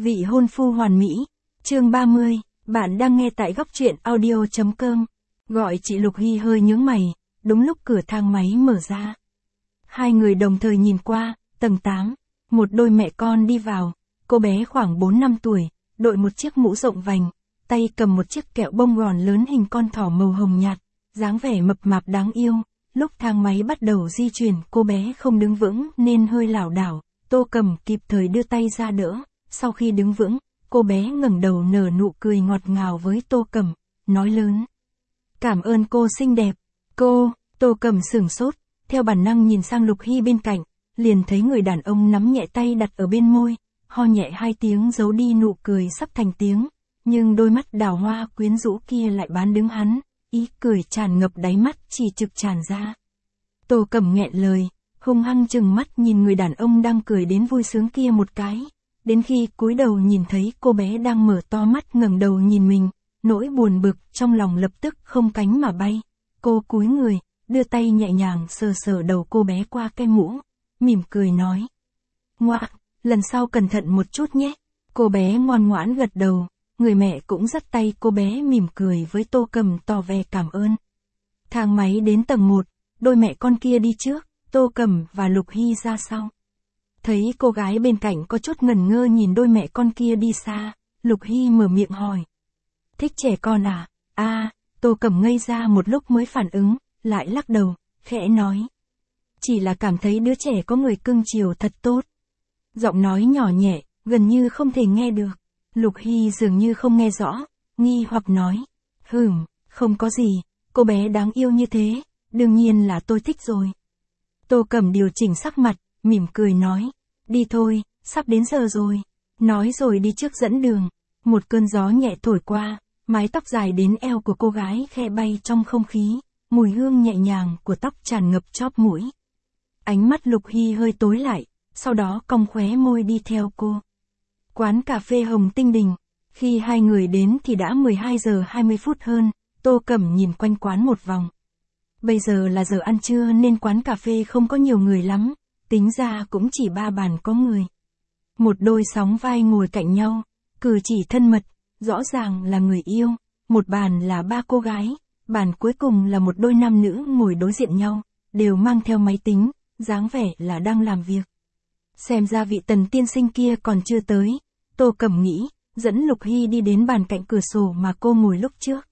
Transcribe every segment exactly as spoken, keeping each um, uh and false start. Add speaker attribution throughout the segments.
Speaker 1: Vị hôn phu hoàn mỹ, chương ba mươi, bạn đang nghe tại góc truyện audio chấm com. Gọi chị Lục Hy hơi nhướng mày, đúng lúc cửa thang máy mở ra. Hai người đồng thời nhìn qua, tầng tám, một đôi mẹ con đi vào, cô bé khoảng bốn năm tuổi, đội một chiếc mũ rộng vành, tay cầm một chiếc kẹo bông gòn lớn hình con thỏ màu hồng nhạt, dáng vẻ mập mạp đáng yêu. Lúc thang máy bắt đầu di chuyển, cô bé không đứng vững nên hơi lảo đảo, Tô Cầm kịp thời đưa tay ra đỡ. Sau khi đứng vững, cô bé ngẩng đầu nở nụ cười ngọt ngào với Tô Cầm, nói lớn: "Cảm ơn cô xinh đẹp." Cô, Tô Cầm sửng sốt, theo bản năng nhìn sang Lục Hy bên cạnh, liền thấy người đàn ông nắm nhẹ tay đặt ở bên môi, ho nhẹ hai tiếng giấu đi nụ cười sắp thành tiếng, nhưng đôi mắt đào hoa quyến rũ kia lại bán đứng hắn, ý cười tràn ngập đáy mắt chỉ trực tràn ra. Tô Cầm nghẹn lời, hung hăng trừng mắt nhìn người đàn ông đang cười đến vui sướng kia một cái. Đến khi cúi đầu nhìn thấy cô bé đang mở to mắt ngẩng đầu nhìn mình, nỗi buồn bực trong lòng lập tức không cánh mà bay. Cô cúi người, đưa tay nhẹ nhàng sờ sờ đầu cô bé qua cái mũ, mỉm cười nói: "Ngoạ, lần sau cẩn thận một chút nhé." Cô bé ngoan ngoãn gật đầu, người mẹ cũng dắt tay cô bé mỉm cười với Tô Cầm tỏ vẻ cảm ơn. Thang máy đến tầng một, đôi mẹ con kia đi trước, Tô Cầm và Lục Hy ra sau. Thấy cô gái bên cạnh có chút ngẩn ngơ nhìn đôi mẹ con kia đi xa, Lục Hy mở miệng hỏi: "Thích trẻ con à?" "À." Tô Cầm ngây ra một lúc mới phản ứng, lại lắc đầu, khẽ nói: "Chỉ là cảm thấy đứa trẻ có người cưng chiều thật tốt." Giọng nói nhỏ nhẹ, gần như không thể nghe được. Lục Hy dường như không nghe rõ, nghi hoặc nói: "Hừm, không có gì, cô bé đáng yêu như thế, đương nhiên là tôi thích rồi." Tô Cầm điều chỉnh sắc mặt, mỉm cười nói: "Đi thôi, sắp đến giờ rồi." Nói rồi đi trước dẫn đường. Một cơn gió nhẹ thổi qua, mái tóc dài đến eo của cô gái khẽ bay trong không khí, mùi hương nhẹ nhàng của tóc tràn ngập chóp mũi. Ánh mắt Lục Hy hơi tối lại, sau đó cong khóe môi đi theo cô. Quán cà phê Hồng Tinh Đình. Khi hai người đến thì đã mười hai giờ hai mươi phút hơn, Tô Cầm nhìn quanh quán một vòng. Bây giờ là giờ ăn trưa nên quán cà phê không có nhiều người lắm, tính ra cũng chỉ ba bàn có người. Một đôi sóng vai ngồi cạnh nhau, cử chỉ thân mật, rõ ràng là người yêu. Một bàn là ba cô gái, bàn cuối cùng là một đôi nam nữ ngồi đối diện nhau, đều mang theo máy tính, dáng vẻ là đang làm việc. Xem ra vị Tần tiên sinh kia còn chưa tới, Tô Cầm nghĩ, dẫn Lục Hy đi đến bàn cạnh cửa sổ mà cô ngồi lúc trước.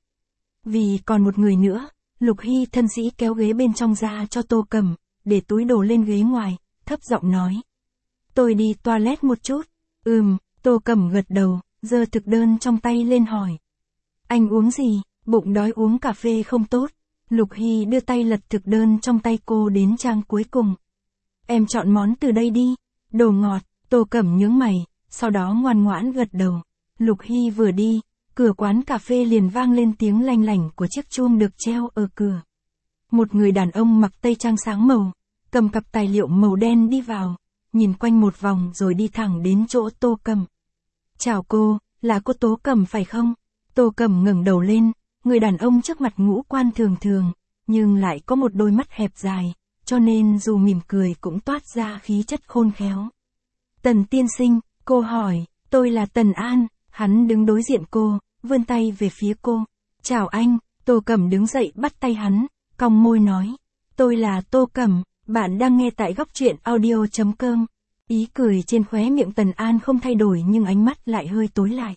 Speaker 1: Vì còn một người nữa, Lục Hy thân sĩ kéo ghế bên trong ra cho Tô Cầm, để túi đồ lên ghế ngoài, thấp giọng nói: "Tôi đi toilet một chút." "Ừm." Tô Cầm gật đầu, giơ thực đơn trong tay lên hỏi: "Anh uống gì?" "Bụng đói uống cà phê không tốt." Lục Hy đưa tay lật thực đơn trong tay cô đến trang cuối cùng. "Em chọn món từ đây đi." "Đồ ngọt." Tô Cầm nhướng mày, sau đó ngoan ngoãn gật đầu. Lục Hy vừa đi, cửa quán cà phê liền vang lên tiếng lanh lảnh của chiếc chuông được treo ở cửa. Một người đàn ông mặc tây trang sáng màu, cầm cặp tài liệu màu đen đi vào, nhìn quanh một vòng rồi đi thẳng đến chỗ Tô Cầm. "Chào cô, là cô Tố Cầm phải không?" Tô Cầm ngẩng đầu lên, người đàn ông trước mặt ngũ quan thường thường, nhưng lại có một đôi mắt hẹp dài, cho nên dù mỉm cười cũng toát ra khí chất khôn khéo. "Tần tiên sinh," cô hỏi. "Tôi là Tần An." Hắn đứng đối diện cô, vươn tay về phía cô. "Chào anh." Tô Cầm đứng dậy bắt tay hắn, cong môi nói: "Tôi là Tô Cầm, bạn đang nghe tại góc truyện audio chấm com." Ý cười trên khóe miệng Tần An không thay đổi nhưng ánh mắt lại hơi tối lại.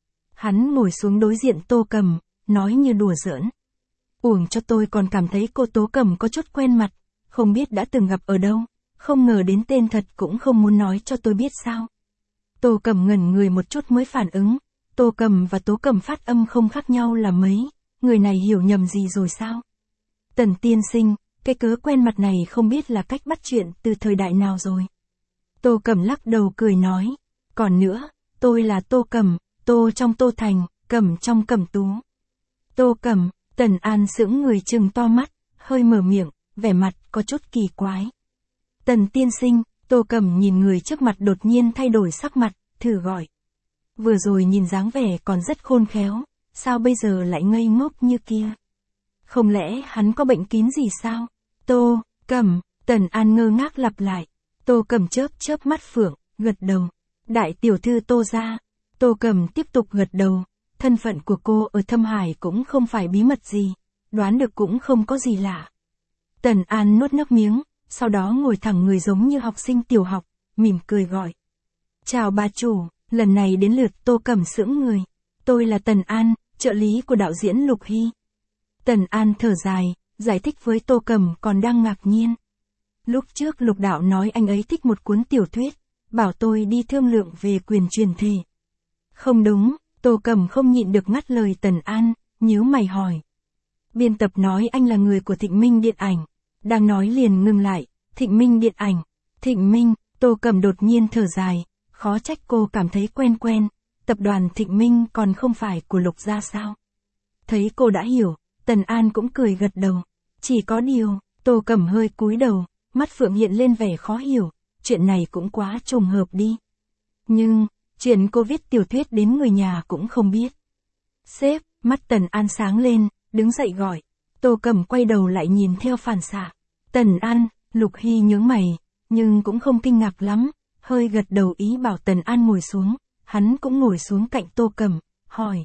Speaker 1: Hắn ngồi xuống đối diện Tô Cầm, nói như đùa giỡn: "Uổng cho tôi còn cảm thấy cô Tố Cầm có chút quen mặt, không biết đã từng gặp ở đâu, không ngờ đến tên thật cũng không muốn nói cho tôi biết sao." Tô Cầm ngẩn người một chút mới phản ứng, Tô Cầm và Tố Cầm phát âm không khác nhau là mấy, người này hiểu nhầm gì rồi sao? "Tần tiên sinh, cái cớ quen mặt này không biết là cách bắt chuyện từ thời đại nào rồi." Tô Cầm lắc đầu cười nói: "Còn nữa, tôi là Tô Cầm, Tô trong Tô Thành, Cầm trong Cẩm Tú." "Tô Cầm." Tần An sững người trừng to mắt, hơi mở miệng, vẻ mặt có chút kỳ quái. "Tần tiên sinh." Tô Cầm nhìn người trước mặt đột nhiên thay đổi sắc mặt, thử gọi. Vừa rồi nhìn dáng vẻ còn rất khôn khéo, sao bây giờ lại ngây ngốc như kia? Không lẽ hắn có bệnh kín gì sao? "Tô Cầm." Tần An ngơ ngác lặp lại. Tô Cầm chớp chớp mắt phượng, gật đầu. "Đại tiểu thư Tô gia, Tô Cẩm tiếp tục gật đầu, thân phận của cô ở Thâm Hải cũng không phải bí mật gì, đoán được cũng không có gì lạ. Tần An nuốt nước miếng, sau đó ngồi thẳng người giống như học sinh tiểu học, mỉm cười gọi. Chào bà chủ, lần này đến lượt Tô Cẩm sững người. Tôi là Tần An, trợ lý của đạo diễn Lục Hy. Tần An thở dài, giải thích với Tô Cẩm còn đang ngạc nhiên. Lúc trước Lục đạo nói anh ấy thích một cuốn tiểu thuyết, bảo tôi đi thương lượng về quyền truyền thể. Không đúng, Tô Cẩm không nhịn được ngắt lời Tần An, nhíu mày hỏi. Biên tập nói anh là người của Thịnh Minh Điện ảnh. Đang nói liền ngừng lại, Thịnh Minh Điện ảnh. Thịnh Minh, Tô Cẩm đột nhiên thở dài, khó trách cô cảm thấy quen quen, tập đoàn Thịnh Minh còn không phải của Lục gia sao. Thấy cô đã hiểu, Tần An cũng cười gật đầu. Chỉ có điều, Tô Cẩm hơi cúi đầu, mắt phượng hiện lên vẻ khó hiểu, chuyện này cũng quá trùng hợp đi. Nhưng, chuyện cô viết tiểu thuyết đến người nhà cũng không biết. Sếp, mắt Tần An sáng lên, đứng dậy gọi. Tô Cẩm quay đầu lại nhìn theo phản xạ. Tần An, Lục Hy nhướng mày, nhưng cũng không kinh ngạc lắm, hơi gật đầu ý bảo Tần An ngồi xuống, hắn cũng ngồi xuống cạnh Tô Cẩm, hỏi.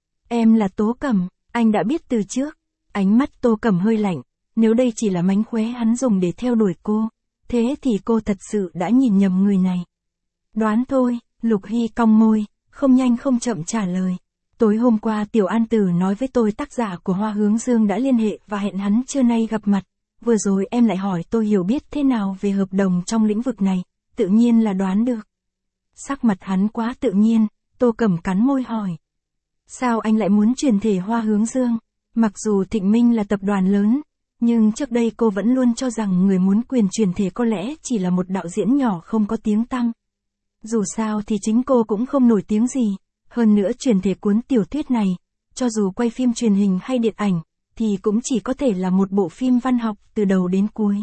Speaker 1: Em là Tố Cẩm, anh đã biết từ trước. Ánh mắt Tô Cẩm hơi lạnh, nếu đây chỉ là mánh khóe hắn dùng để theo đuổi cô, thế thì cô thật sự đã nhìn nhầm người này. Đoán thôi, Lục Hy cong môi, không nhanh không chậm trả lời. Tối hôm qua Tiểu An Tử nói với tôi tác giả của Hoa Hướng Dương đã liên hệ và hẹn hắn trưa nay gặp mặt. Vừa rồi em lại hỏi tôi hiểu biết thế nào về hợp đồng trong lĩnh vực này, tự nhiên là đoán được. Sắc mặt hắn quá tự nhiên, Tô Cẩm cắn môi hỏi. Sao anh lại muốn truyền thể Hoa Hướng Dương? Mặc dù Thịnh Minh là tập đoàn lớn, nhưng trước đây cô vẫn luôn cho rằng người muốn quyền truyền thể có lẽ chỉ là một đạo diễn nhỏ không có tiếng tăm. Dù sao thì chính cô cũng không nổi tiếng gì, hơn nữa truyền thể cuốn tiểu thuyết này, cho dù quay phim truyền hình hay điện ảnh, thì cũng chỉ có thể là một bộ phim văn học từ đầu đến cuối.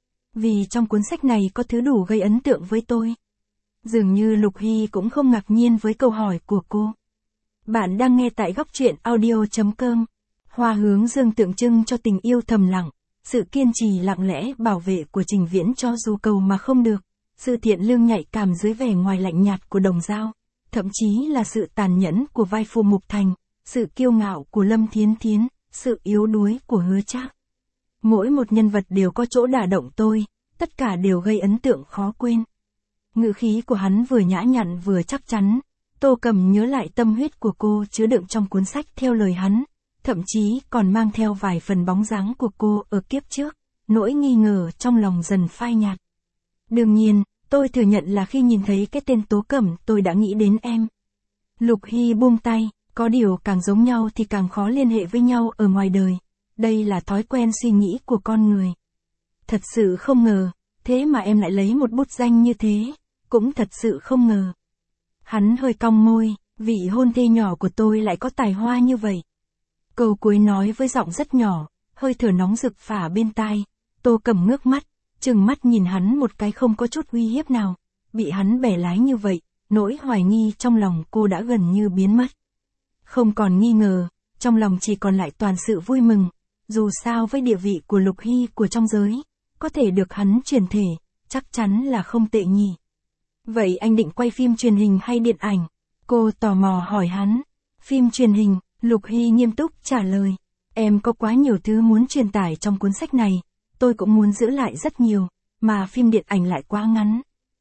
Speaker 1: Vì trong cuốn sách này có thứ đủ gây ấn tượng với tôi. Dường như Lục Hy cũng không ngạc nhiên với câu hỏi của cô. Bạn đang nghe tại góc truyện audio chấm com. Hoa Hướng Dương tượng trưng cho tình yêu thầm lặng, sự kiên trì lặng lẽ bảo vệ của Trình Viễn cho dù cầu mà không được, sự thiện lương nhạy cảm dưới vẻ ngoài lạnh nhạt của Đồng Dao, thậm chí là sự tàn nhẫn của vai phụ Mục Thành, sự kiêu ngạo của Lâm Thiến Thiến, sự yếu đuối của Hứa Trác. Mỗi một nhân vật đều có chỗ đả động tôi, tất cả đều gây ấn tượng khó quên. Ngữ khí của hắn vừa nhã nhặn vừa chắc chắn, Tô Cẩm nhớ lại tâm huyết của cô chứa đựng trong cuốn sách theo lời hắn, thậm chí còn mang theo vài phần bóng dáng của cô ở kiếp trước, nỗi nghi ngờ trong lòng dần phai nhạt. Đương nhiên, tôi thừa nhận là khi nhìn thấy cái tên Tố Cẩm tôi đã nghĩ đến em. Lục Hy buông tay, có điều càng giống nhau thì càng khó liên hệ với nhau ở ngoài đời. Đây là thói quen suy nghĩ của con người. Thật sự không ngờ, thế mà em lại lấy một bút danh như thế, cũng thật sự không ngờ. Hắn hơi cong môi, vị hôn thê nhỏ của tôi lại có tài hoa như vậy. Câu cuối nói với giọng rất nhỏ, hơi thở nóng rực phả bên tai. Tô Cẩm ngước mắt, trừng mắt nhìn hắn một cái không có chút uy hiếp nào. Bị hắn bẻ lái như vậy, nỗi hoài nghi trong lòng cô đã gần như biến mất. Không còn nghi ngờ, trong lòng chỉ còn lại toàn sự vui mừng. Dù sao với địa vị của Lục Hy của trong giới, có thể được hắn truyền thể, chắc chắn là không tệ nhỉ. Vậy anh định quay phim truyền hình hay điện ảnh? Cô tò mò hỏi hắn. Phim truyền hình, Lục Hy nghiêm túc trả lời. Em có quá nhiều thứ muốn truyền tải trong cuốn sách này, tôi cũng muốn giữ lại rất nhiều, mà phim điện ảnh lại quá ngắn.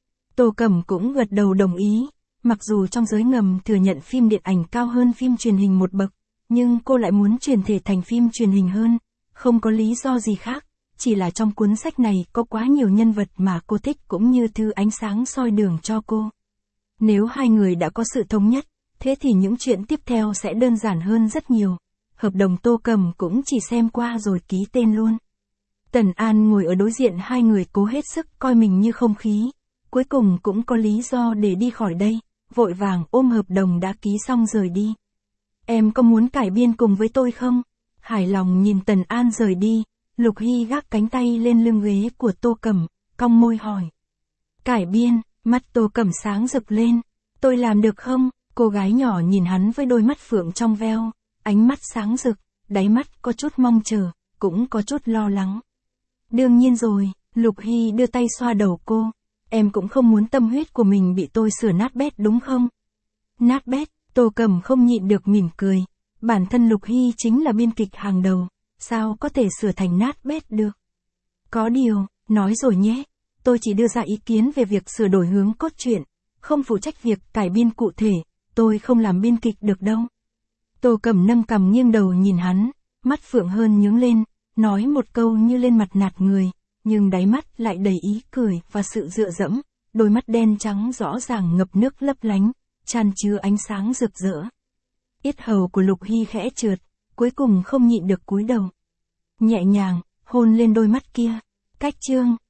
Speaker 1: Tô Cẩm cũng gật đầu đồng ý, mặc dù trong giới ngầm thừa nhận phim điện ảnh cao hơn phim truyền hình một bậc, nhưng cô lại muốn truyền thể thành phim truyền hình hơn, không có lý do gì khác, chỉ là trong cuốn sách này có quá nhiều nhân vật mà cô thích cũng như thứ ánh sáng soi đường cho cô. Nếu hai người đã có sự thống nhất, thế thì những chuyện tiếp theo sẽ đơn giản hơn rất nhiều. Hợp đồng Tô Cẩm cũng chỉ xem qua rồi ký tên luôn. Tần An ngồi ở đối diện hai người cố hết sức coi mình như không khí, cuối cùng cũng có lý do để đi khỏi đây, vội vàng ôm hợp đồng đã ký xong rời đi. Em có muốn cải biên cùng với tôi không? Hài lòng nhìn Tần An rời đi, Lục Hy gác cánh tay lên lưng ghế của Tô Cẩm, cong môi hỏi. Cải biên, mắt Tô Cẩm sáng rực lên. Tôi làm được không? Cô gái nhỏ nhìn hắn với đôi mắt phượng trong veo, ánh mắt sáng rực, đáy mắt có chút mong chờ, cũng có chút lo lắng. Đương nhiên rồi, Lục Hy đưa tay xoa đầu cô. Em cũng không muốn tâm huyết của mình bị tôi sửa nát bét đúng không? Nát bét, Tô Cầm không nhịn được mỉm cười. Bản thân Lục Hy chính là biên kịch hàng đầu, sao có thể sửa thành nát bét được. Có điều, nói rồi nhé, tôi chỉ đưa ra ý kiến về việc sửa đổi hướng cốt truyện, không phụ trách việc cải biên cụ thể, tôi không làm biên kịch được đâu. Tô Cầm nâng cằm nghiêng đầu nhìn hắn, mắt phượng hơn nhướng lên, nói một câu như lên mặt nạt người, nhưng đáy mắt lại đầy ý cười và sự dựa dẫm, đôi mắt đen trắng rõ ràng ngập nước lấp lánh, tràn chứa ánh sáng rực rỡ. Yết hầu của Lục Hy khẽ trượt, cuối cùng không nhịn được cúi đầu. Nhẹ nhàng, hôn lên đôi mắt kia. Cách chương